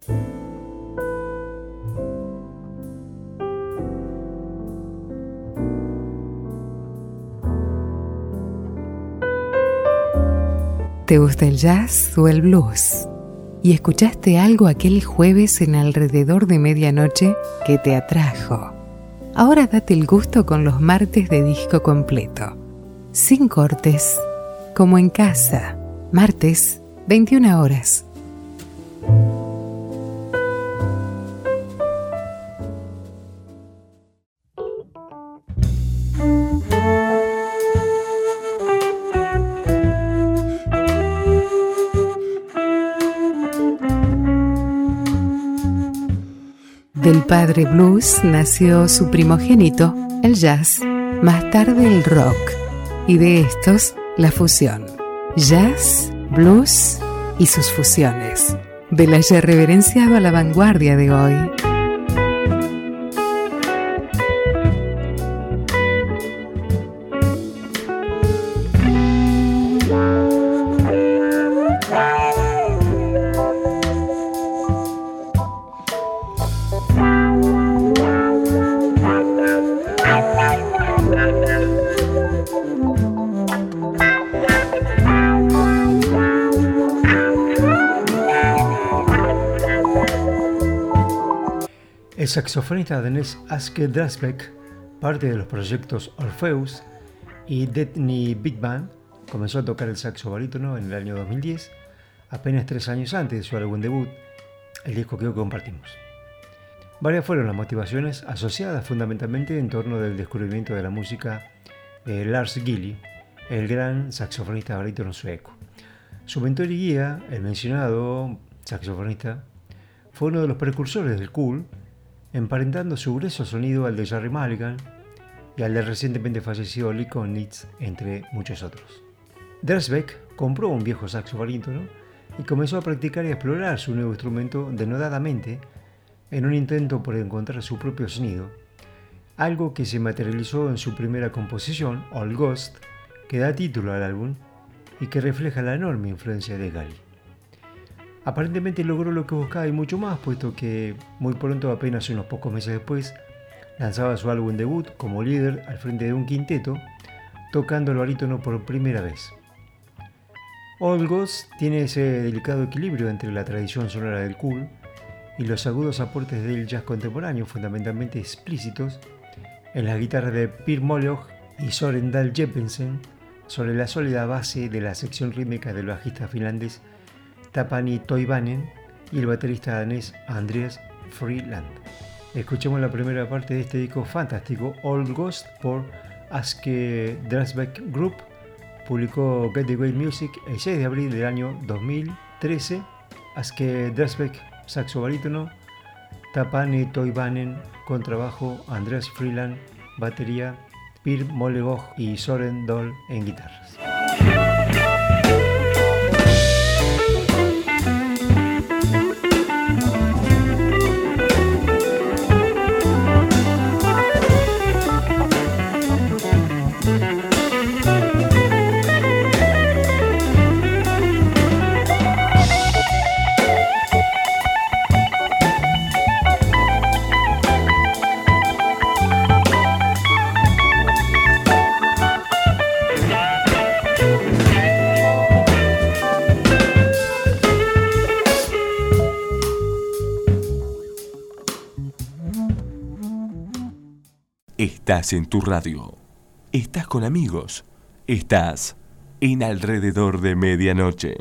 ¿Te gusta el jazz o el blues? ¿Y escuchaste algo aquel jueves en alrededor de medianoche que te atrajo? Ahora date el gusto con los martes de disco completo. Sin cortes, como en casa. Martes, 21 horas. Del padre blues nació su primogénito, el jazz, más tarde el rock, y de estos, la fusión. Jazz, blues y sus fusiones. De la ya reverenciado a la vanguardia de hoy. El saxofonista danés Aske Drasbæk, parte de los proyectos Orpheus y Destiny Big Band, comenzó a tocar el saxo barítono en el año 2010, apenas 3 años antes de su álbum debut, el disco que hoy compartimos. Varias fueron las motivaciones asociadas fundamentalmente en torno del descubrimiento de la música de Lars Gilly, el gran saxofonista barítono sueco. Su mentor y guía, el mencionado saxofonista, fue uno de los precursores del cool, emparentando su grueso sonido al de Jerry Mulligan y al del recientemente fallecido Lee Konitz, entre muchos otros. Drasbæk compró un viejo saxo barítono y comenzó a practicar y a explorar su nuevo instrumento denodadamente en un intento por encontrar su propio sonido, algo que se materializó en su primera composición, All Ghost, que da título al álbum y que refleja la enorme influencia de Gilly. Aparentemente logró lo que buscaba y mucho más, puesto que muy pronto, apenas unos pocos meses después, lanzaba su álbum debut como líder al frente de un quinteto, tocando el barítono por primera vez. All Ghost tiene ese delicado equilibrio entre la tradición sonora del cool y los agudos aportes del jazz contemporáneo, fundamentalmente explícitos, en las guitarras de Per Mollog y Søren Dahl Jeppesen, sobre la sólida base de la sección rítmica del bajista finlandés Tapani Toivainen y el baterista danés Andreas Freeland. Escuchemos la primera parte de este disco fantástico, All Ghost, por Aske Drasbæk Group. Publicó Get the Great Music el 6 de abril del año 2013. Aske Drasbæk, saxo barítono, Tapani Toivainen, contrabajo, Andreas Freeland, batería, Per Mollog y Søren Dahl en guitarras. Estás en tu radio, estás con amigos, estás en Alrededor de Medianoche.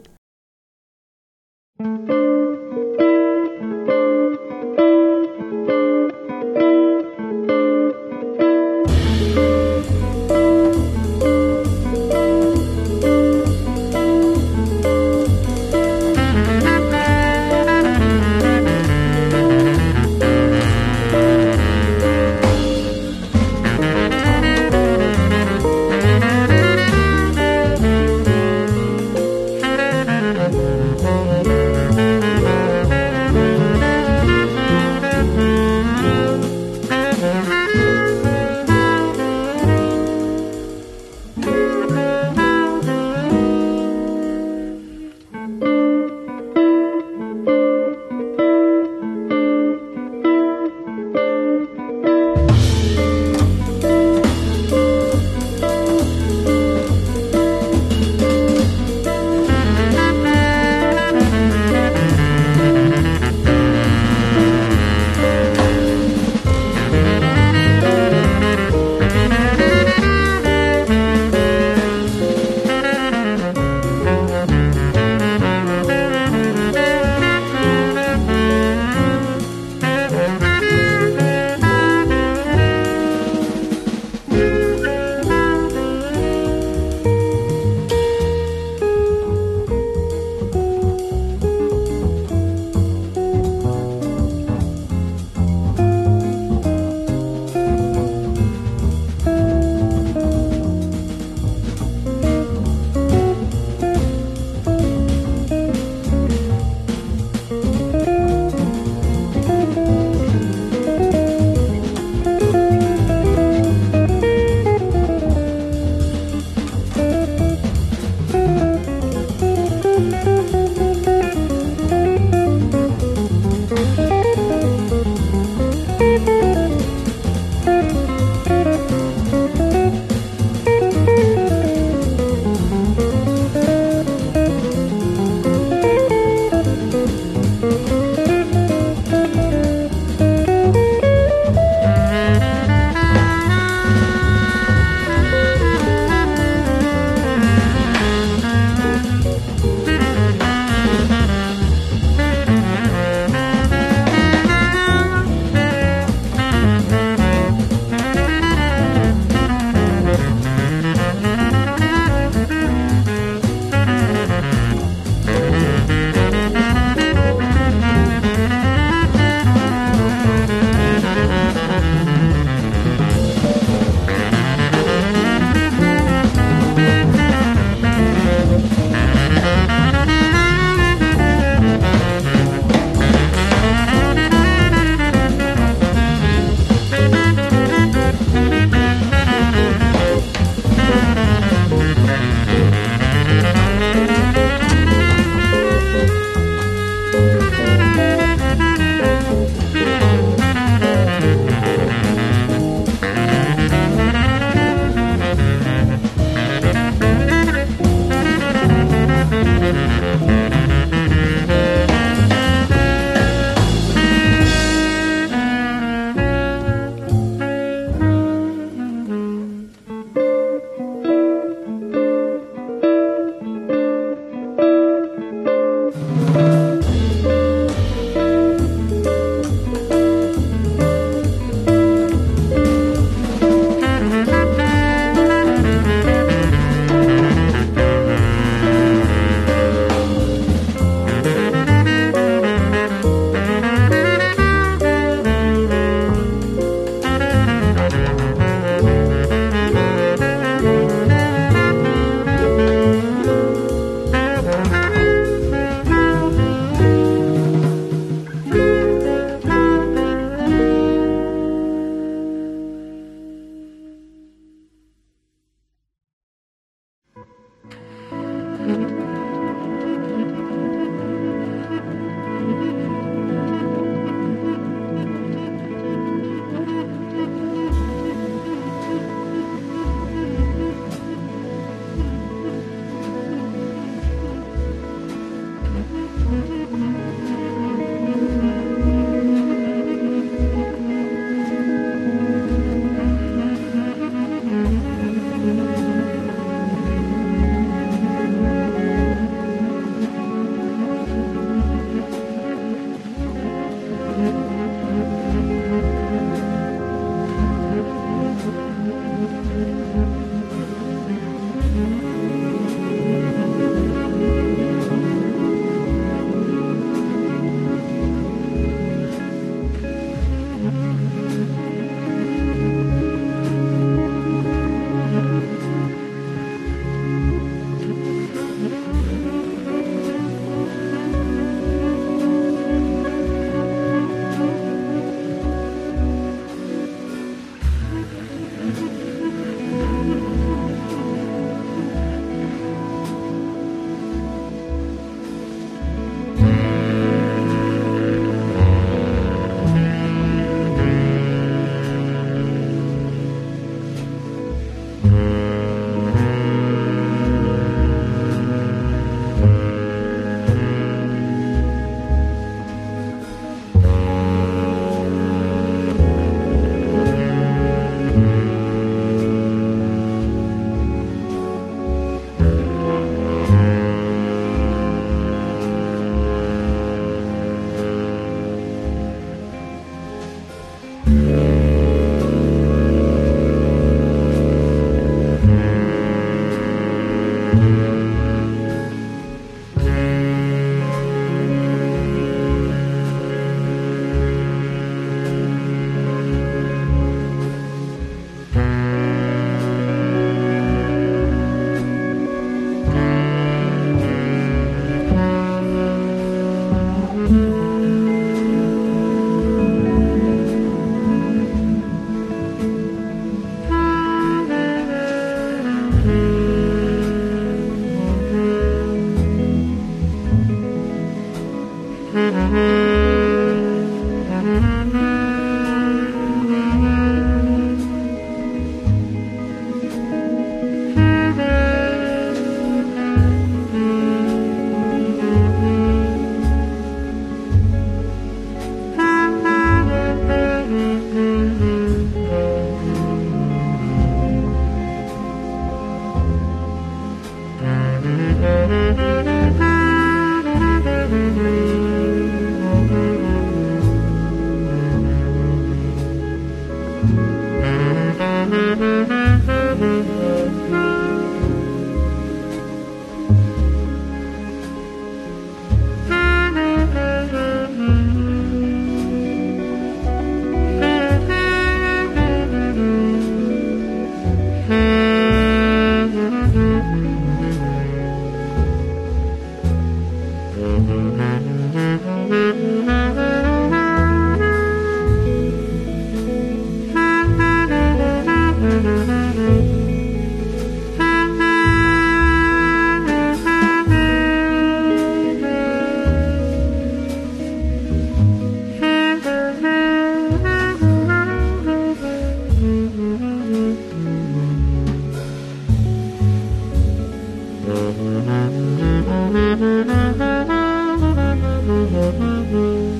Mm-hmm.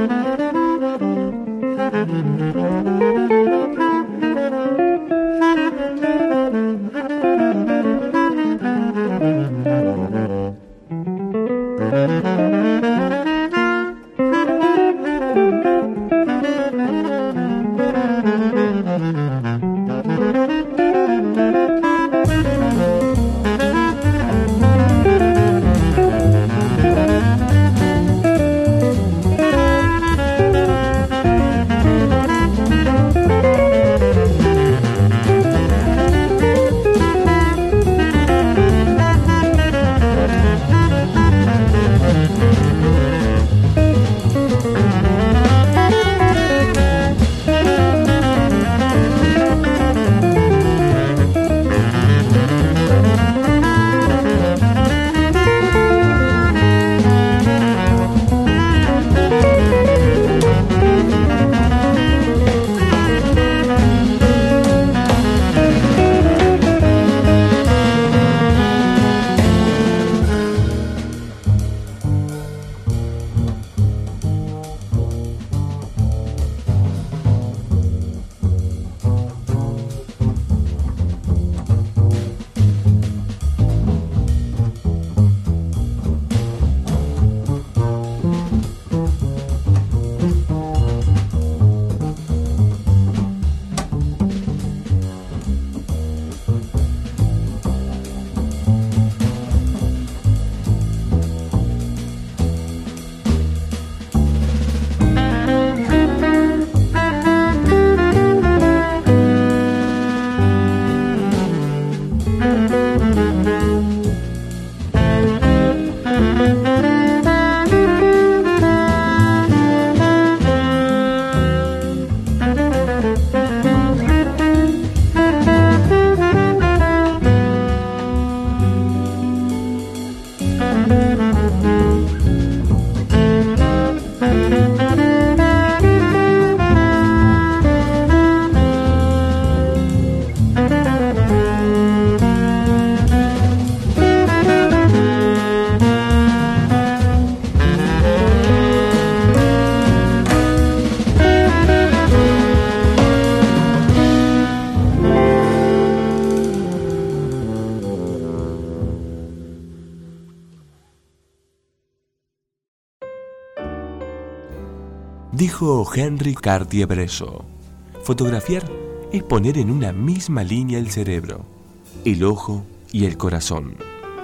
Dijo Henry Cartier-Bresson, fotografiar es poner en una misma línea el cerebro, el ojo y el corazón.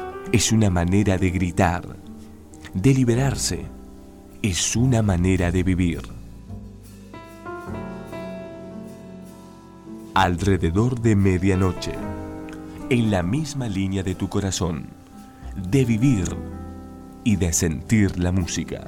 Es una manera de gritar, de liberarse. Es una manera de vivir. Alrededor de medianoche, en la misma línea de tu corazón, de vivir y de sentir la música.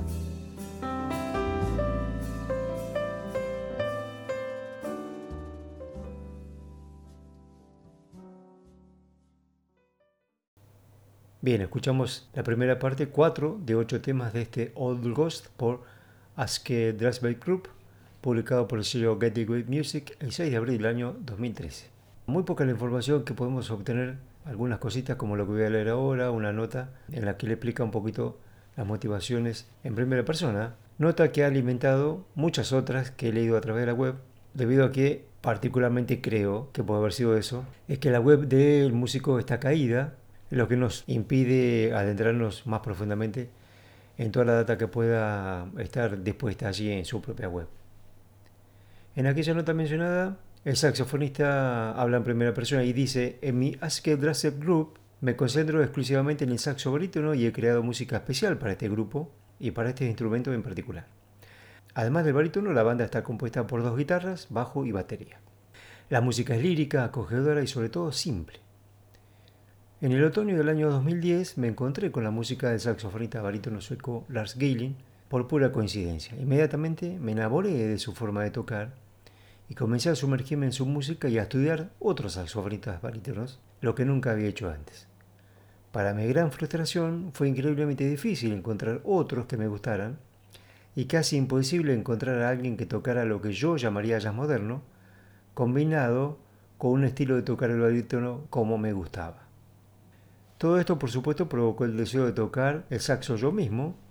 Bien, escuchamos la primera parte, 4 de 8 temas de este Old Ghost por Aske Drasbeck Group, publicado por el sello Get the Great Music el 6 de abril del año 2013. Muy poca la información que podemos obtener, algunas cositas como lo que voy a leer ahora, una nota en la que le explica un poquito las motivaciones en primera persona, nota que ha alimentado muchas otras que he leído a través de la web, debido a que particularmente creo que puede haber sido eso, es que la web del músico está caída, lo que nos impide adentrarnos más profundamente en toda la data que pueda estar dispuesta allí en su propia web. En aquella nota mencionada, el saxofonista habla en primera persona y dice: en mi Aske Drasbeck Group me concentro exclusivamente en el saxo barítono y he creado música especial para este grupo y para este instrumento en particular. Además del barítono, la banda está compuesta por 2 guitarras, bajo y batería. La música es lírica, acogedora y sobre todo simple. En el otoño del año 2010 me encontré con la música del saxofonista barítono sueco Lars Geiling por pura coincidencia. Inmediatamente me enamoré de su forma de tocar y comencé a sumergirme en su música y a estudiar otros saxofonistas barítonos, lo que nunca había hecho antes. Para mi gran frustración fue increíblemente difícil encontrar otros que me gustaran y casi imposible encontrar a alguien que tocara lo que yo llamaría jazz moderno, combinado con un estilo de tocar el barítono como me gustaba. Todo esto, por supuesto, provocó el deseo de tocar el saxo yo mismo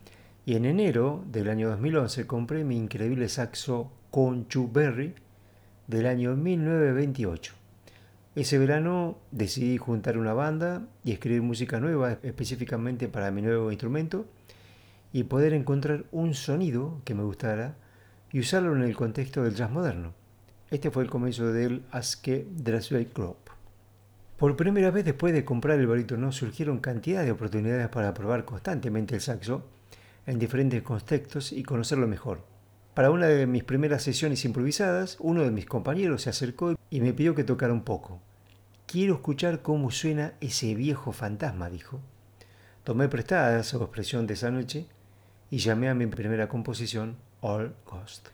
Y en enero del año 2011 compré mi increíble saxo Conchuberry del año 1928. Ese verano decidí juntar una banda y escribir música nueva específicamente para mi nuevo instrumento y poder encontrar un sonido que me gustara y usarlo en el contexto del jazz moderno. Este fue el comienzo del Aske Drasbeck Group. Por primera vez después de comprar el barítono surgieron cantidad de oportunidades para probar constantemente el saxo en diferentes contextos y conocerlo mejor. Para una de mis primeras sesiones improvisadas, uno de mis compañeros se acercó y me pidió que tocara un poco. Quiero escuchar cómo suena ese viejo fantasma, dijo. Tomé prestada su expresión de esa noche y llamé a mi primera composición, All Ghost.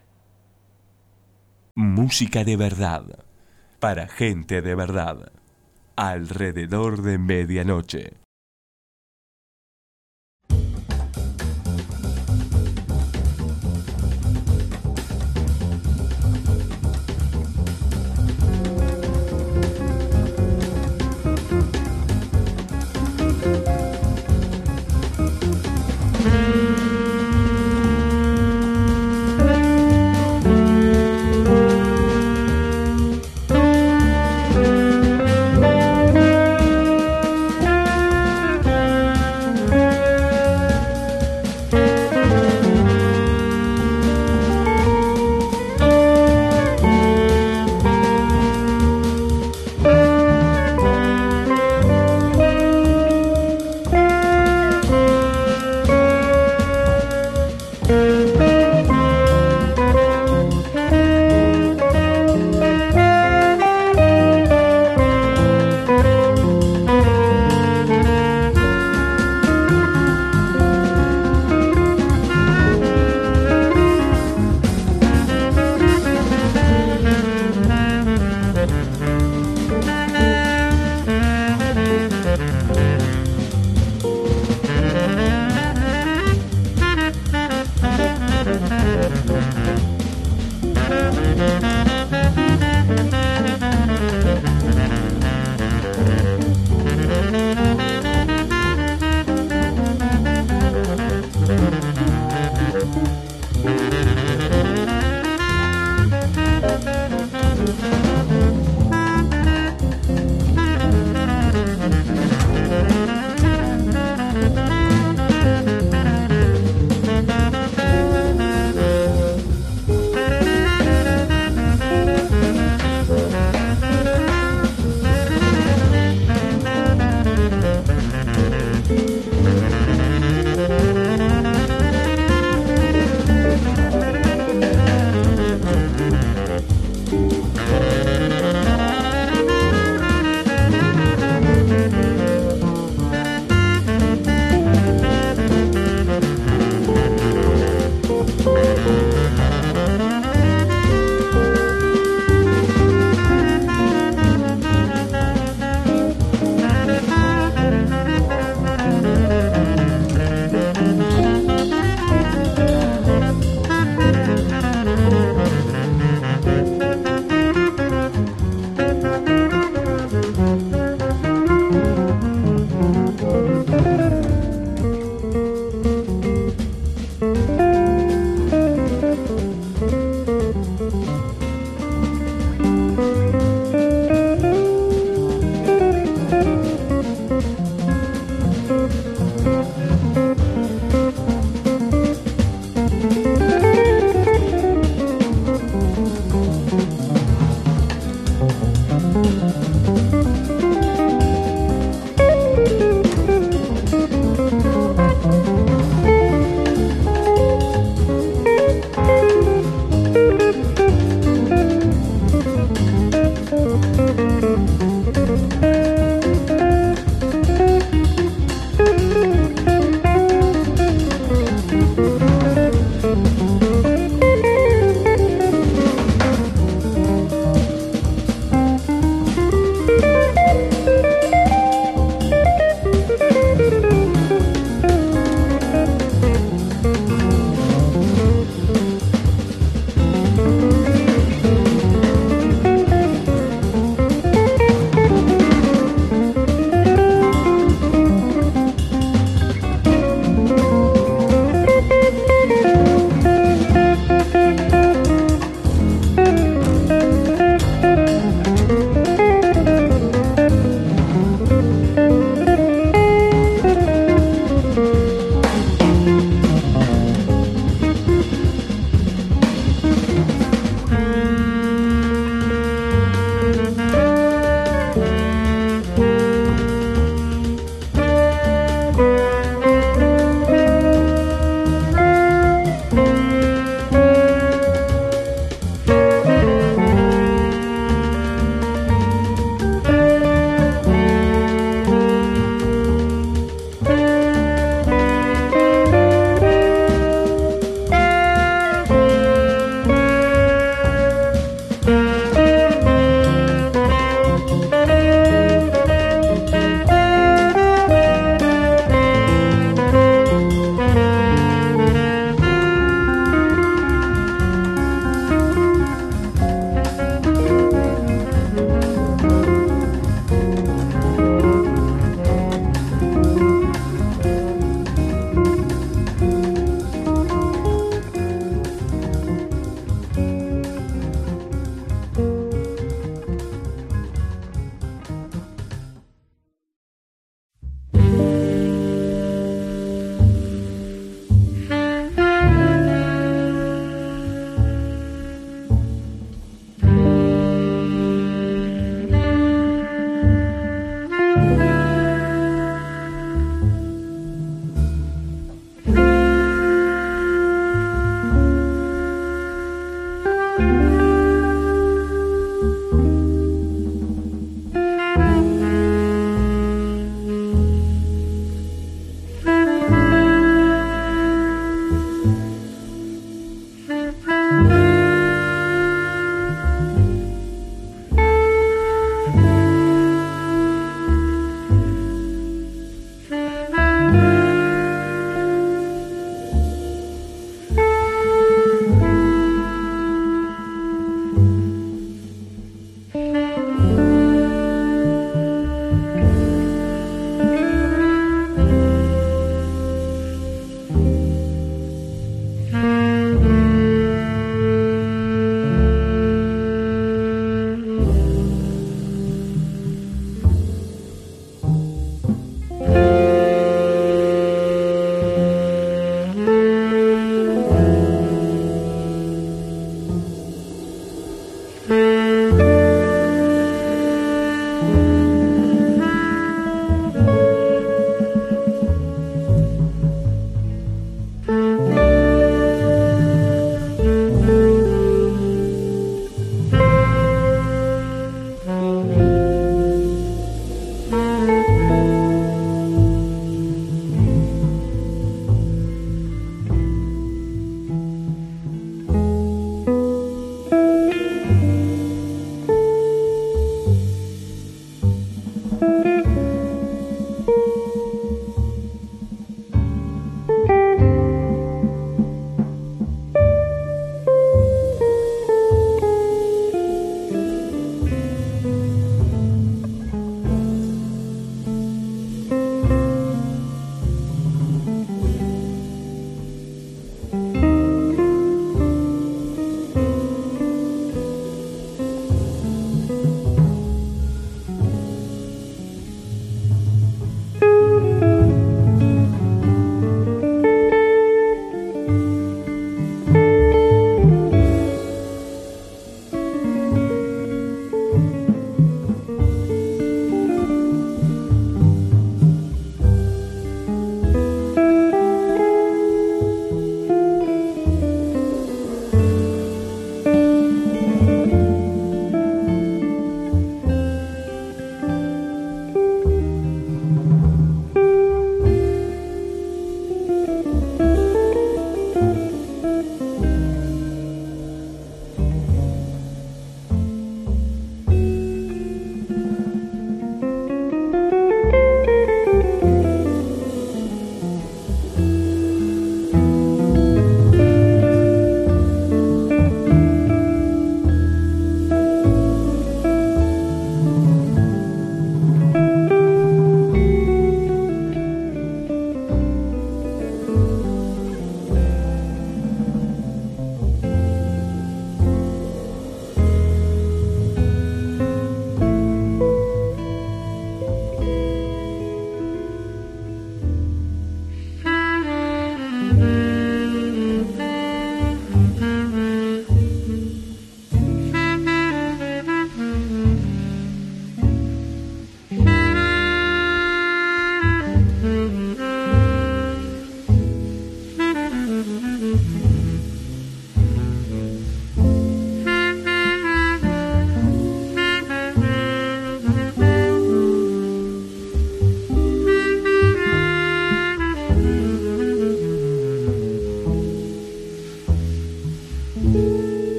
Música de verdad, para gente de verdad, alrededor de medianoche.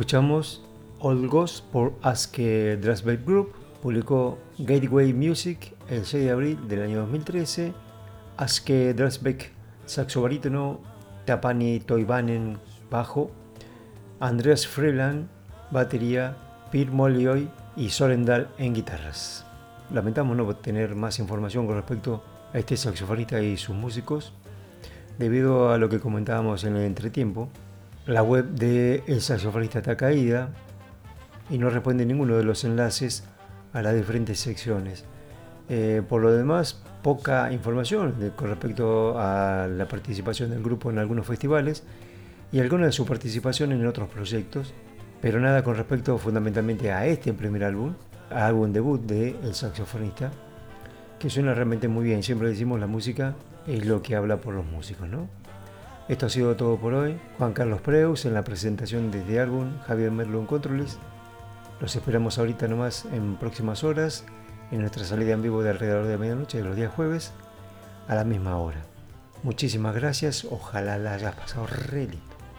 Escuchamos Old Ghost por Aske Drasbeck Group. Publicó Gateway Music el 6 de abril del año 2013. Aske Drasbeck, saxo barítono, Tapani Toivanen, bajo, Andreas Freeland, batería, Pir Molloy y Sorendal en guitarras. Lamentamos no tener más información con respecto a este saxofonista y sus músicos, debido a lo que comentábamos en el entretiempo. La web de el saxofonista está caída y no responde ninguno de los enlaces a las diferentes secciones. Por lo demás, poca información con respecto a la participación del grupo en algunos festivales y alguna de su participación en otros proyectos, pero nada con respecto fundamentalmente a este primer álbum debut de el saxofonista, que suena realmente muy bien. Siempre decimos, la música es lo que habla por los músicos, ¿no? Esto ha sido todo por hoy. Juan Carlos Preus en la presentación de este álbum, Javier Merlo en controles. Los esperamos ahorita nomás en próximas horas en nuestra salida en vivo de alrededor de medianoche de los días jueves a la misma hora. Muchísimas gracias, ojalá la hayas pasado re lindo.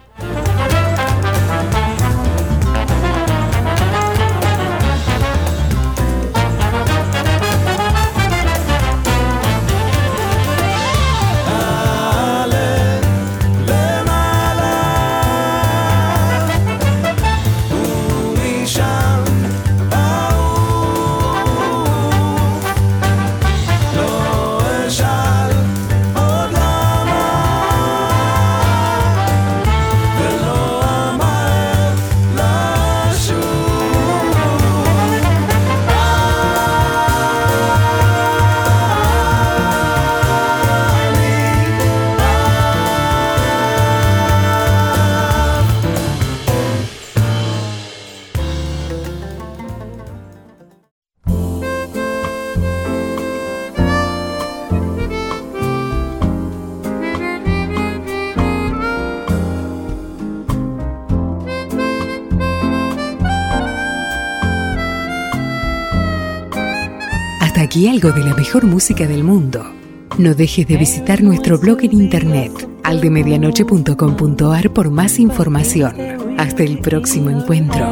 Aquí algo de la mejor música del mundo. No dejes de visitar nuestro blog en internet, aldemedianoche.com.ar, por más información. Hasta el próximo encuentro.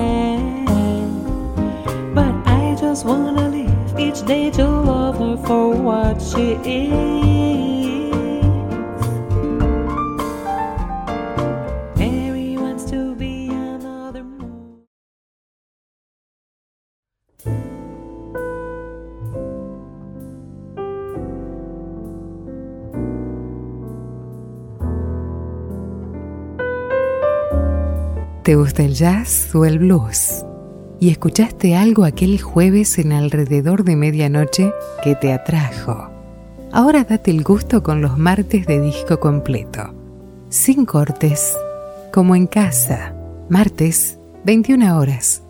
¿Te gusta el jazz o el blues? ¿Y escuchaste algo aquel jueves en alrededor de medianoche que te atrajo? Ahora date el gusto con los martes de disco completo, sin cortes, como en casa, martes, 21 horas.